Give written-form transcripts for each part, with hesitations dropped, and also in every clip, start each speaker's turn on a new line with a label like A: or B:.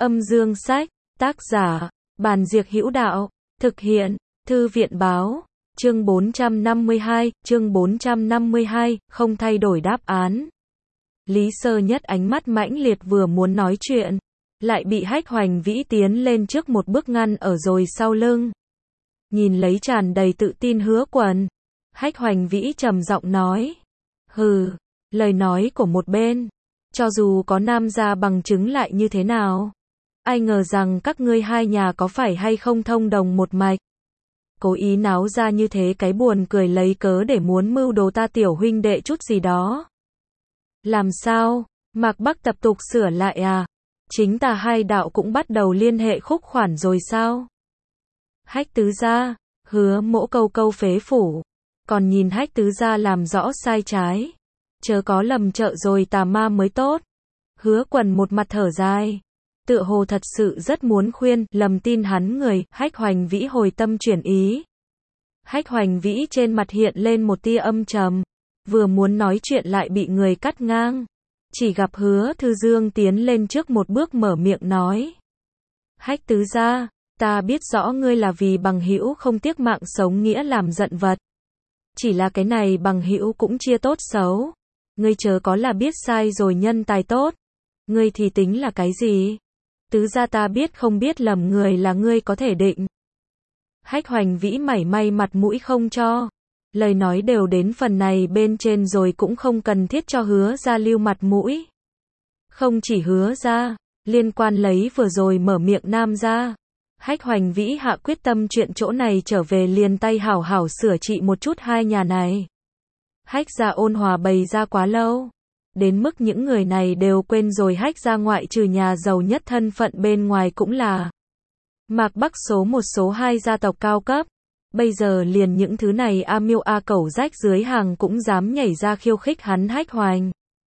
A: Âm dương sách, tác giả, Bàn Diệc Hữu Đạo, thực hiện, Thư viện báo, chương 452, không thay đổi đáp án. Lý Sơ Nhất ánh mắt mãnh liệt vừa muốn nói chuyện, lại bị Hách Hoành Vĩ tiến lên trước một bước ngăn ở rồi sau lưng. Nhìn lấy tràn đầy tự tin Hứa Quần, Hách Hoành Vĩ trầm giọng nói, hừ, lời nói của một bên, cho dù có nam gia bằng chứng lại như thế nào, ai ngờ rằng các ngươi hai nhà có phải hay không thông đồng một mạch. Cố ý náo ra như thế cái buồn cười lấy cớ để muốn mưu đồ ta tiểu huynh đệ chút gì đó. Làm sao, Mạc Bắc tập tục sửa lại à? Chính ta hai đạo cũng bắt đầu liên hệ khúc khoản rồi sao? Hách tứ gia, Hứa Mỗ câu câu phế phủ, còn nhìn Hách tứ gia làm rõ sai trái, chớ có lầm trợ rồi tà ma mới tốt. Hứa Quần một mặt thở dài, tựa hồ thật sự rất muốn khuyên, lầm tin hắn người. Hách Hoành Vĩ hồi tâm chuyển ý. Hách Hoành Vĩ trên mặt hiện lên một tia âm trầm, vừa muốn nói chuyện lại bị người cắt ngang. Chỉ gặp Hứa Thư Dương tiến lên trước một bước mở miệng nói, Hách tứ gia, ta biết rõ ngươi là vì bằng hữu không tiếc mạng sống nghĩa làm giận vật. Chỉ là cái này bằng hữu cũng chia tốt xấu. Ngươi chớ có là biết sai rồi nhân tài tốt. Ngươi thì tính là cái gì? Tứ gia ta biết không biết lầm người là ngươi có thể định. Hách Hoành Vĩ mảy may mặt mũi không cho. Lời nói đều đến phần này bên trên rồi cũng không cần thiết cho Hứa gia lưu mặt mũi. Không chỉ Hứa gia, liên quan lấy vừa rồi mở miệng nam gia. Hách Hoành Vĩ hạ quyết tâm chuyện chỗ này trở về liền tay hảo hảo sửa trị một chút hai nhà này. Hách gia ôn hòa bày ra quá lâu, đến mức những người này đều quên rồi Hách gia ngoại trừ nhà giàu nhất thân phận bên ngoài cũng là Mạc Bắc số 1 số 2 gia tộc cao cấp. Bây giờ liền những thứ này a miêu a cẩu rách dưới hàng cũng dám nhảy ra khiêu khích hắn Hách Hoành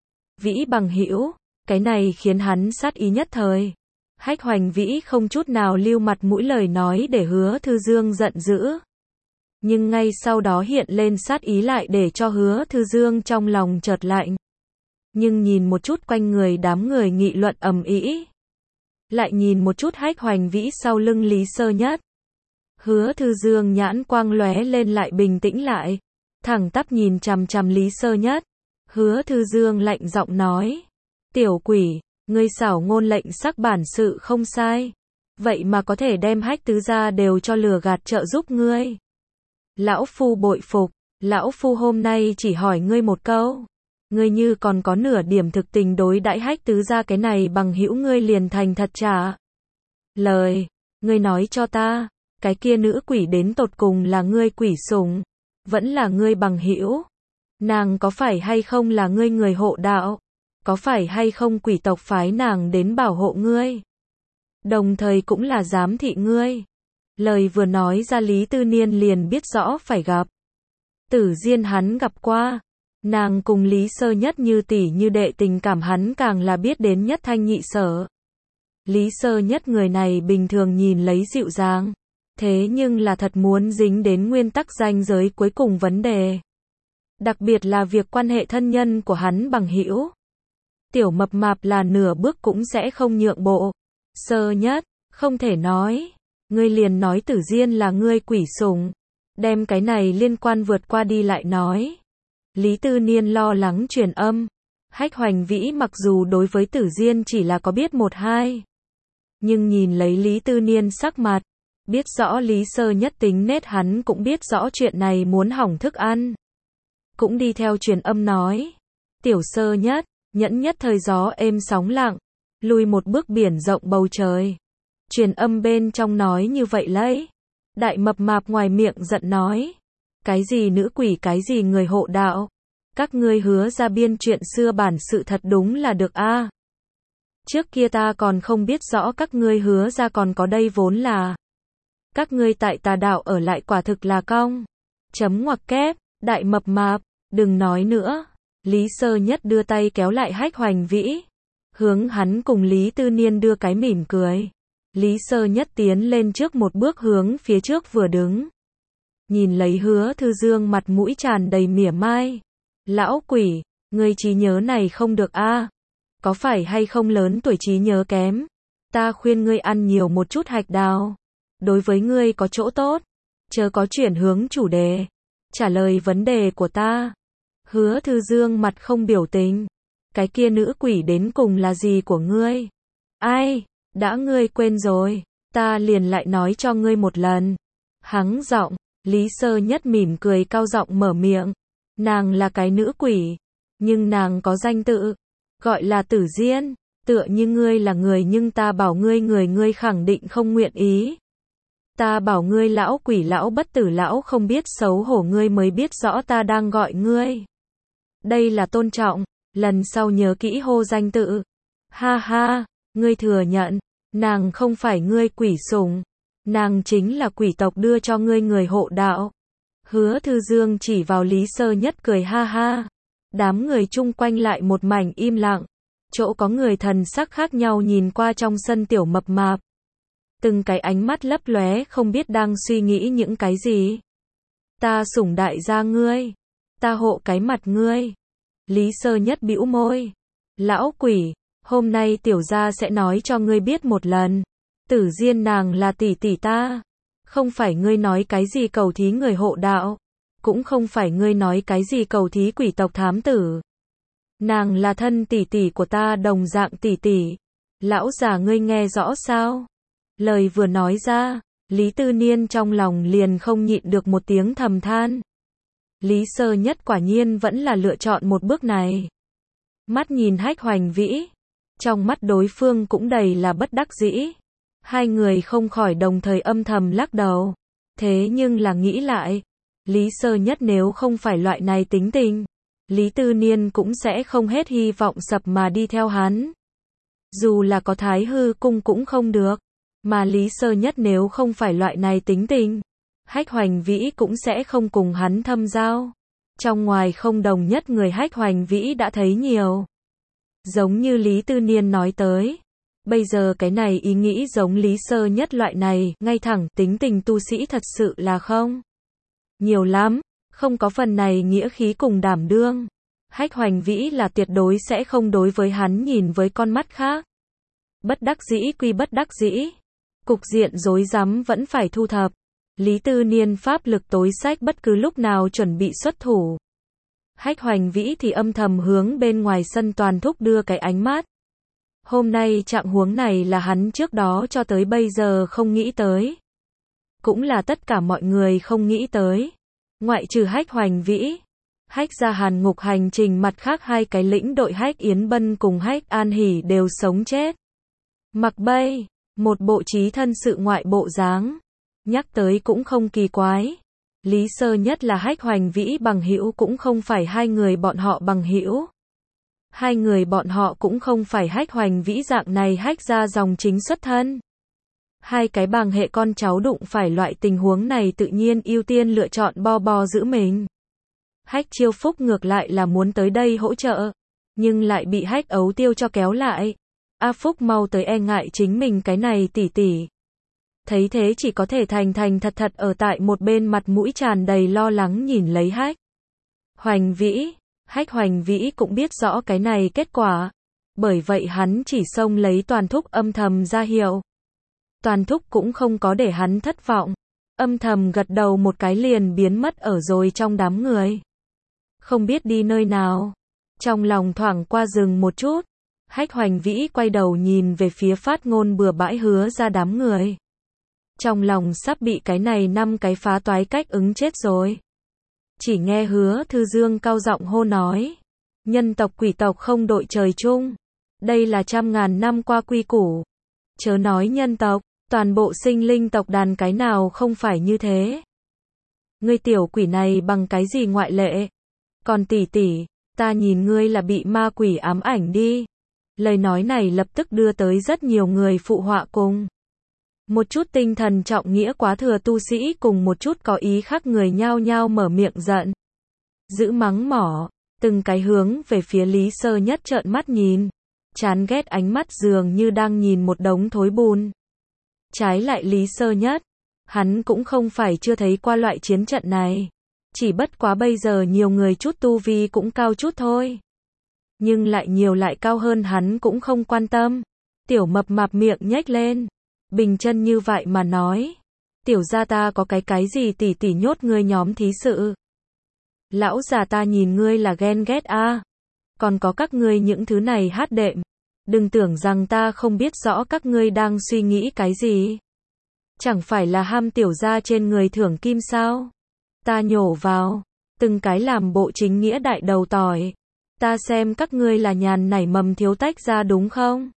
A: Vĩ bằng hữu, cái này khiến hắn sát ý nhất thời. Hách Hoành Vĩ không chút nào lưu mặt mũi lời nói để Hứa Thư Dương giận dữ. Nhưng ngay sau đó hiện lên sát ý lại để cho Hứa Thư Dương trong lòng chợt lạnh. Nhưng nhìn một chút quanh người đám người nghị luận ầm ĩ, lại nhìn một chút Hách Hoành Vĩ sau lưng Lý Sơ Nhất. Hứa Thư Dương nhãn quang lóe lên lại bình tĩnh lại, thẳng tắp nhìn chằm chằm Lý Sơ Nhất. Hứa Thư Dương lạnh giọng nói, tiểu quỷ, ngươi xảo ngôn lệnh sắc bản sự không sai, vậy mà có thể đem Hách tứ gia đều cho lừa gạt trợ giúp ngươi. Lão phu bội phục, lão phu hôm nay chỉ hỏi ngươi một câu, ngươi như còn có nửa điểm thực tình đối đãi Hách tứ gia cái này bằng hữu ngươi liền thành thật trả lời. Ngươi nói cho ta, cái kia nữ quỷ đến tột cùng là ngươi quỷ sủng, vẫn là ngươi bằng hữu? Nàng có phải hay không là ngươi người hộ đạo? Có phải hay không quỷ tộc phái nàng đến bảo hộ ngươi? Đồng thời cũng là giám thị ngươi. Lời vừa nói ra Lý Tư Niên liền biết rõ phải gặp. Tử Diên hắn gặp qua. Nàng cùng Lý Sơ Nhất như tỷ như đệ, tình cảm hắn càng là biết đến nhất thanh nhị sở. Lý Sơ Nhất người này bình thường nhìn lấy dịu dàng, thế nhưng là thật muốn dính đến nguyên tắc ranh giới cuối cùng vấn đề. Đặc biệt là việc quan hệ thân nhân của hắn bằng hữu. Tiểu mập mạp là nửa bước cũng sẽ không nhượng bộ. Sơ Nhất, không thể nói. Ngươi liền nói Tử Diên là ngươi quỷ sủng. Đem cái này liên quan vượt qua đi lại nói. Lý Tư Niên lo lắng truyền âm. Hách Hoành Vĩ mặc dù đối với Tử Diên chỉ là có biết một hai, nhưng nhìn lấy Lý Tư Niên sắc mặt, biết rõ Lý Sơ Nhất tính nết hắn cũng biết rõ chuyện này muốn hỏng thức ăn. Cũng đi theo truyền âm nói, tiểu Sơ Nhất, nhẫn nhất thời gió êm sóng lặng, lùi một bước biển rộng bầu trời. Truyền âm bên trong nói như vậy lấy. Đại mập mạp ngoài miệng giận nói, cái gì nữ quỷ cái gì người hộ đạo, các ngươi Hứa ra biên chuyện xưa bản sự thật đúng là được a. Trước kia ta còn không biết rõ các ngươi Hứa ra còn có đây vốn là. Các ngươi tại tà đạo ở lại quả thực là cong. Chấm ngoặc kép, đại mập mạp, đừng nói nữa. Lý Sơ Nhất đưa tay kéo lại Hách Hoành Vĩ, hướng hắn cùng Lý Tư Niên đưa cái mỉm cười. Lý Sơ Nhất tiến lên trước một bước hướng phía trước vừa đứng. Nhìn lấy Hứa Thư Dương mặt mũi tràn đầy mỉa mai. Lão quỷ, ngươi trí nhớ này không được a. Có phải hay không lớn tuổi trí nhớ kém? Ta khuyên ngươi ăn nhiều một chút hạch đào. Đối với ngươi có chỗ tốt. Chớ có chuyển hướng chủ đề. Trả lời vấn đề của ta. Hứa Thư Dương mặt không biểu tình. Cái kia nữ quỷ đến cùng là gì của ngươi? Ai? Đã ngươi quên rồi. Ta liền lại nói cho ngươi một lần. Hắng giọng. Lý Sơ Nhất mỉm cười cao giọng mở miệng. Nàng là cái nữ quỷ. Nhưng nàng có danh tự. Gọi là Tử Diên. Tựa như ngươi là người nhưng ta bảo ngươi ngươi khẳng định không nguyện ý. Ta bảo ngươi lão quỷ lão bất tử lão không biết xấu hổ ngươi mới biết rõ ta đang gọi ngươi. Đây là tôn trọng. Lần sau nhớ kỹ hô danh tự. Ha ha, ngươi thừa nhận. Nàng không phải ngươi quỷ sủng. Nàng chính là quỷ tộc đưa cho ngươi người hộ đạo. Hứa Thư Dương chỉ vào Lý Sơ Nhất cười ha ha. Đám người chung quanh lại một mảnh im lặng. Chỗ có người thần sắc khác nhau nhìn qua trong sân tiểu mập mạp. Từng cái ánh mắt lấp lóe không biết đang suy nghĩ những cái gì. Ta sủng đại gia ngươi. Ta hộ cái mặt ngươi. Lý Sơ Nhất bĩu môi. Lão quỷ, hôm nay tiểu gia sẽ nói cho ngươi biết một lần. Tử Diên nàng là tỷ tỷ ta. Không phải ngươi nói cái gì cầu thí người hộ đạo. Cũng không phải ngươi nói cái gì cầu thí quỷ tộc thám tử. Nàng là thân tỷ tỷ của ta đồng dạng tỷ tỷ. Lão già ngươi nghe rõ sao? Lời vừa nói ra, Lý Tư Niên trong lòng liền không nhịn được một tiếng thầm than. Lý Sơ Nhất quả nhiên vẫn là lựa chọn một bước này. Mắt nhìn Hách Hoành Vĩ. Trong mắt đối phương cũng đầy là bất đắc dĩ. Hai người không khỏi đồng thời âm thầm lắc đầu. Thế nhưng là nghĩ lại. Lý Sơ Nhất nếu không phải loại này tính tình. Lý Tư Niên cũng sẽ không hết hy vọng sập mà đi theo hắn. Dù là có Thái Hư cung cũng không được. Mà Lý Sơ Nhất nếu không phải loại này tính tình. Hách Hoành Vĩ cũng sẽ không cùng hắn thâm giao. Trong ngoài không đồng nhất người Hách Hoành Vĩ đã thấy nhiều. Giống như Lý Tư Niên nói tới. Bây giờ cái này ý nghĩ giống Lý Sơ Nhất loại này, ngay thẳng, tính tình tu sĩ thật sự là không. Nhiều lắm, không có phần này nghĩa khí cùng đảm đương. Hách Hoành Vĩ là tuyệt đối sẽ không đối với hắn nhìn với con mắt khác. Bất đắc dĩ quy bất đắc dĩ. Cục diện rối rắm vẫn phải thu thập. Lý Tư Niên pháp lực tối sách bất cứ lúc nào chuẩn bị xuất thủ. Hách Hoành Vĩ thì âm thầm hướng bên ngoài sân Toàn Thúc đưa cái ánh mắt. Hôm nay trạng huống này là hắn trước đó cho tới bây giờ không nghĩ tới. Cũng là tất cả mọi người không nghĩ tới. Ngoại trừ Hách Hoành Vĩ. Hách gia Hàn Ngục hành trình mặt khác hai cái lĩnh đội Hách Yến Bân cùng Hách An Hỷ đều sống chết. Mặc Bây, một bộ trí thân sự ngoại bộ dáng. Nhắc tới cũng không kỳ quái. Lý Sơ Nhất là Hách Hoành Vĩ bằng hữu cũng không phải hai người bọn họ bằng hữu. Hai người bọn họ cũng không phải Hách Hoành Vĩ dạng này Hách gia dòng chính xuất thân. Hai cái bằng hệ con cháu đụng phải loại tình huống này tự nhiên ưu tiên lựa chọn bo giữ mình. Hách Chiêu Phúc ngược lại là muốn tới đây hỗ trợ, nhưng lại bị Hách Ấu Tiêu cho kéo lại. A Phúc mau tới e ngại chính mình cái này tỷ tỷ. Thấy thế chỉ có thể thành thật ở tại một bên mặt mũi tràn đầy lo lắng nhìn lấy Hách Hoành Vĩ. Hách Hoành Vĩ cũng biết rõ cái này kết quả. Bởi vậy hắn chỉ xông lấy Toàn Thúc âm thầm ra hiệu. Toàn Thúc cũng không có để hắn thất vọng. Âm thầm gật đầu một cái liền biến mất ở rồi trong đám người. Không biết đi nơi nào. Trong lòng thoảng qua dừng một chút. Hách Hoành Vĩ quay đầu nhìn về phía phát ngôn bừa bãi hứa ra đám người. Trong lòng sắp bị cái này 5 cái phá toái cách ứng chết rồi. Chỉ nghe Hứa Thư Dương cao giọng hô nói. Nhân tộc quỷ tộc không đội trời chung. Đây là trăm ngàn năm qua quy củ. Chớ nói nhân tộc, toàn bộ sinh linh tộc đàn cái nào không phải như thế. Ngươi tiểu quỷ này bằng cái gì ngoại lệ? Còn tỷ tỷ, ta nhìn ngươi là bị ma quỷ ám ảnh đi. Lời nói này lập tức đưa tới rất nhiều người phụ họa cùng. Một chút tinh thần trọng nghĩa quá thừa tu sĩ cùng một chút có ý khác người nhao nhao mở miệng giận. Giữ mắng mỏ, từng cái hướng về phía Lý Sơ Nhất trợn mắt nhìn. Chán ghét ánh mắt dường như đang nhìn một đống thối bùn. Trái lại Lý Sơ Nhất, hắn cũng không phải chưa thấy qua loại chiến trận này. Chỉ bất quá bây giờ nhiều người chút tu vi cũng cao chút thôi. Nhưng lại nhiều lại cao hơn hắn cũng không quan tâm. Tiểu mập mạp miệng nhếch lên, bình chân như vậy mà nói. Tiểu gia ta có cái gì tỉ tỉ nhốt ngươi nhóm thí sự. Lão già ta nhìn ngươi là ghen ghét a. Còn có các ngươi những thứ này hát đệm. Đừng tưởng rằng ta không biết rõ các ngươi đang suy nghĩ cái gì. Chẳng phải là ham tiểu gia trên người thưởng kim sao? Ta nhổ vào, từng cái làm bộ chính nghĩa đại đầu tỏi. Ta xem các ngươi là nhàn nảy mầm thiếu tách ra đúng không?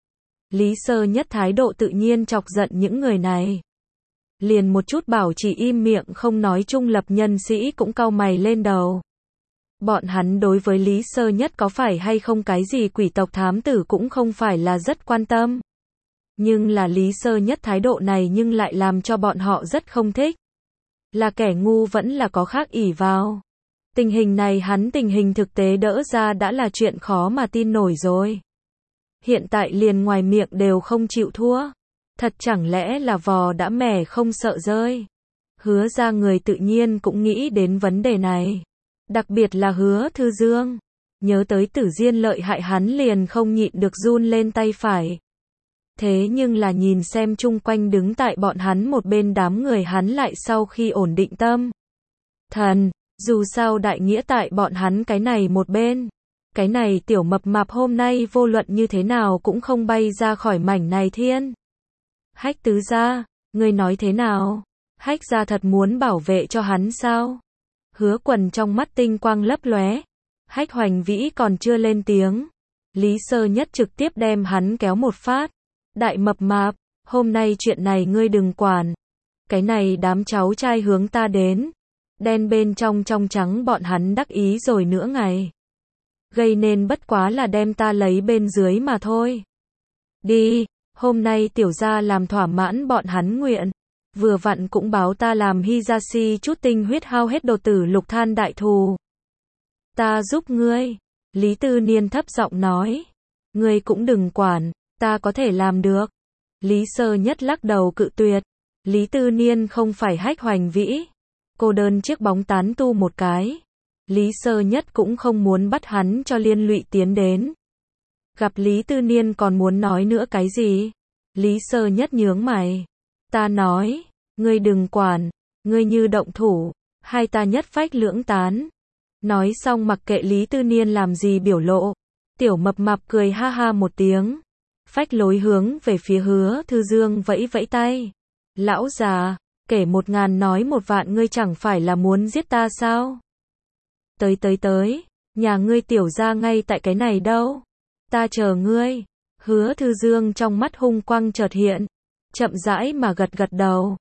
A: Lý Sơ Nhất thái độ tự nhiên chọc giận những người này. Liền một chút bảo chỉ im miệng không nói trung lập nhân sĩ cũng cau mày lên đầu. Bọn hắn đối với Lý Sơ Nhất có phải hay không cái gì quỷ tộc thám tử cũng không phải là rất quan tâm. Nhưng là Lý Sơ Nhất thái độ này nhưng lại làm cho bọn họ rất không thích. Là kẻ ngu vẫn là có khác ỷ vào. Tình hình này hắn tình hình thực tế đỡ ra đã là chuyện khó mà tin nổi rồi. Hiện tại liền ngoài miệng đều không chịu thua. Thật chẳng lẽ là vò đã mẻ không sợ rơi. Hứa ra người tự nhiên cũng nghĩ đến vấn đề này. Đặc biệt là Hứa Thư Dương. Nhớ tới Tử Diên lợi hại hắn liền không nhịn được run lên tay phải. Thế nhưng là nhìn xem chung quanh đứng tại bọn hắn một bên đám người hắn lại sau khi ổn định tâm. Thần, dù sao đại nghĩa tại bọn hắn cái này một bên. Cái này tiểu mập mạp hôm nay vô luận như thế nào cũng không bay ra khỏi mảnh này thiên. Hách tứ gia, ngươi nói thế nào? Hách gia thật muốn bảo vệ cho hắn sao? Hứa Quần trong mắt tinh quang lấp lóe. Hách Hoành Vĩ còn chưa lên tiếng. Lý Sơ Nhất trực tiếp đem hắn kéo một phát. Đại mập mạp, hôm nay chuyện này ngươi đừng quản. Cái này đám cháu trai hướng ta đến. Đen bên trong trắng bọn hắn đắc ý rồi nữa ngày. Gây nên bất quá là đem ta lấy bên dưới mà thôi. Đi, hôm nay tiểu gia làm thỏa mãn bọn hắn nguyện. Vừa vặn cũng báo ta làm Hisashi chút tinh huyết hao hết đồ tử lục than đại thù. Ta giúp ngươi. Lý Tư Niên thấp giọng nói. Ngươi cũng đừng quản, ta có thể làm được. Lý Sơ Nhất lắc đầu cự tuyệt. Lý Tư Niên không phải Hách Hoành Vĩ. Cô đơn chiếc bóng tán tu một cái. Lý Sơ Nhất cũng không muốn bắt hắn cho liên lụy tiến đến. Gặp Lý Tư Niên còn muốn nói nữa cái gì? Lý Sơ Nhất nhướng mày. Ta nói, ngươi đừng quản, ngươi như động thủ, hai ta nhất phách lưỡng tán. Nói xong mặc kệ Lý Tư Niên làm gì biểu lộ. Tiểu mập mạp cười ha ha một tiếng. Phách lối hướng về phía Hứa Thư Dương vẫy vẫy tay. Lão già, kể 1000 nói 1 vạn ngươi chẳng phải là muốn giết ta sao? Tới, nhà ngươi tiểu gia ngay tại cái này đâu. Ta chờ ngươi. Hứa Thư Dương trong mắt hung quang chợt hiện. Chậm rãi mà gật gật đầu.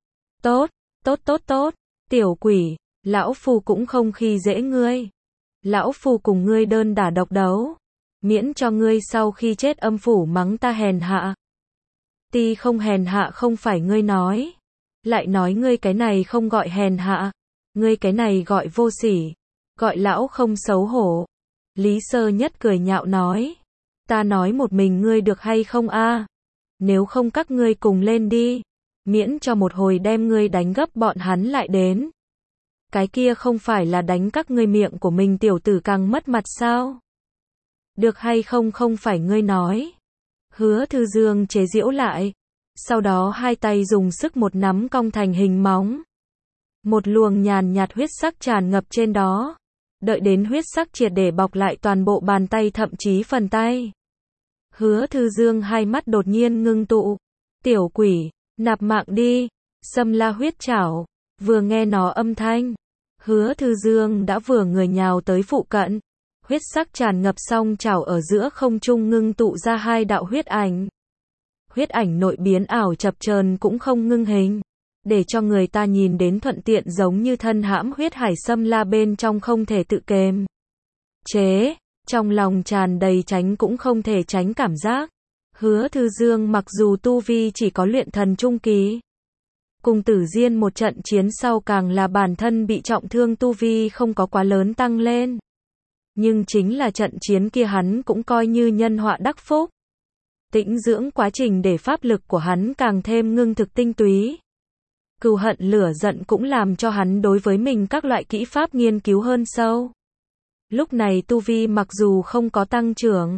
A: Tốt, tiểu quỷ, lão phu cũng không khi dễ ngươi. Lão phu cùng ngươi đơn đả độc đấu. Miễn cho ngươi sau khi chết âm phủ mắng ta hèn hạ. Ti không hèn hạ không phải ngươi nói. Lại nói ngươi cái này không gọi hèn hạ. Ngươi cái này gọi vô sỉ. Gọi lão không xấu hổ. Lý Sơ Nhất cười nhạo nói. Ta nói một mình ngươi được hay không a? Nếu không các ngươi cùng lên đi. Miễn cho một hồi đem ngươi đánh gấp bọn hắn lại đến. Cái kia không phải là đánh các ngươi miệng của mình tiểu tử càng mất mặt sao? Được hay không không phải ngươi nói. Hứa Thư Dương chế giễu lại. Sau đó hai tay dùng sức một nắm cong thành hình móng. Một luồng nhàn nhạt huyết sắc tràn ngập trên đó. Đợi đến huyết sắc triệt để bọc lại toàn bộ bàn tay thậm chí phần tay. Hứa Thư Dương hai mắt đột nhiên ngưng tụ. Tiểu quỷ, nạp mạng đi. Xâm La huyết trảo. Vừa nghe nó âm thanh. Hứa Thư Dương đã vừa người nhào tới phụ cận. Huyết sắc tràn ngập xong trảo ở giữa không trung ngưng tụ ra 2 đạo huyết ảnh. Huyết ảnh nội biến ảo chập chờn cũng không ngưng hình. Để cho người ta nhìn đến thuận tiện giống như thân hãm huyết hải xâm la bên trong không thể tự kềm chế, trong lòng tràn đầy tránh cũng không thể tránh cảm giác. Hứa Thư Dương mặc dù tu vi chỉ có luyện thần trung kỳ, cùng Tử Diên một trận chiến sau càng là bản thân bị trọng thương tu vi không có quá lớn tăng lên. Nhưng chính là trận chiến kia hắn cũng coi như nhân họa đắc phúc. Tĩnh dưỡng quá trình để pháp lực của hắn càng thêm ngưng thực tinh túy. Cừu hận lửa giận cũng làm cho hắn đối với mình các loại kỹ pháp nghiên cứu hơn sâu. Lúc này tu vi mặc dù không có tăng trưởng,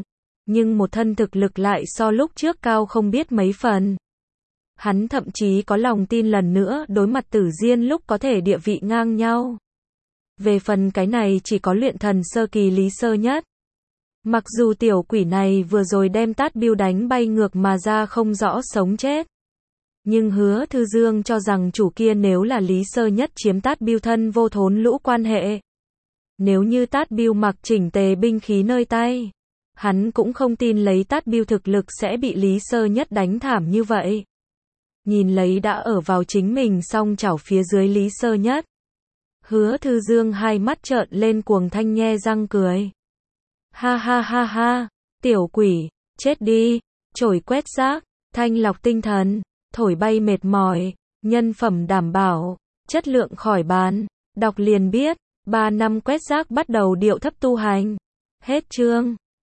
A: Nhưng một thân thực lực lại so lúc trước cao không biết mấy phần. Hắn thậm chí có lòng tin lần nữa đối mặt Tử Diên lúc có thể địa vị ngang nhau. Về phần cái này chỉ có luyện thần sơ kỳ Lý Sơ Nhất. Mặc dù tiểu quỷ này vừa rồi đem Tát Biêu đánh bay ngược mà ra không rõ sống chết. Nhưng Hứa Thư Dương cho rằng chủ kia nếu là Lý Sơ Nhất chiếm Tát Biêu thân vô thốn lũ quan hệ. Nếu như Tát Biêu mặc chỉnh tề binh khí nơi tay, hắn cũng không tin lấy Tát Biêu thực lực sẽ bị Lý Sơ Nhất đánh thảm như vậy. Nhìn lấy đã ở vào chính mình song chảo phía dưới Lý Sơ Nhất. Hứa Thư Dương hai mắt trợn lên cuồng thanh nhe răng cười. Ha ha ha ha, tiểu quỷ, chết đi, chổi quét rác, thanh lọc tinh thần, thổi bay mệt mỏi, nhân phẩm đảm bảo, chất lượng khỏi bàn, đọc liền biết, 3 năm quét rác bắt đầu điệu thấp tu hành. Hết chương.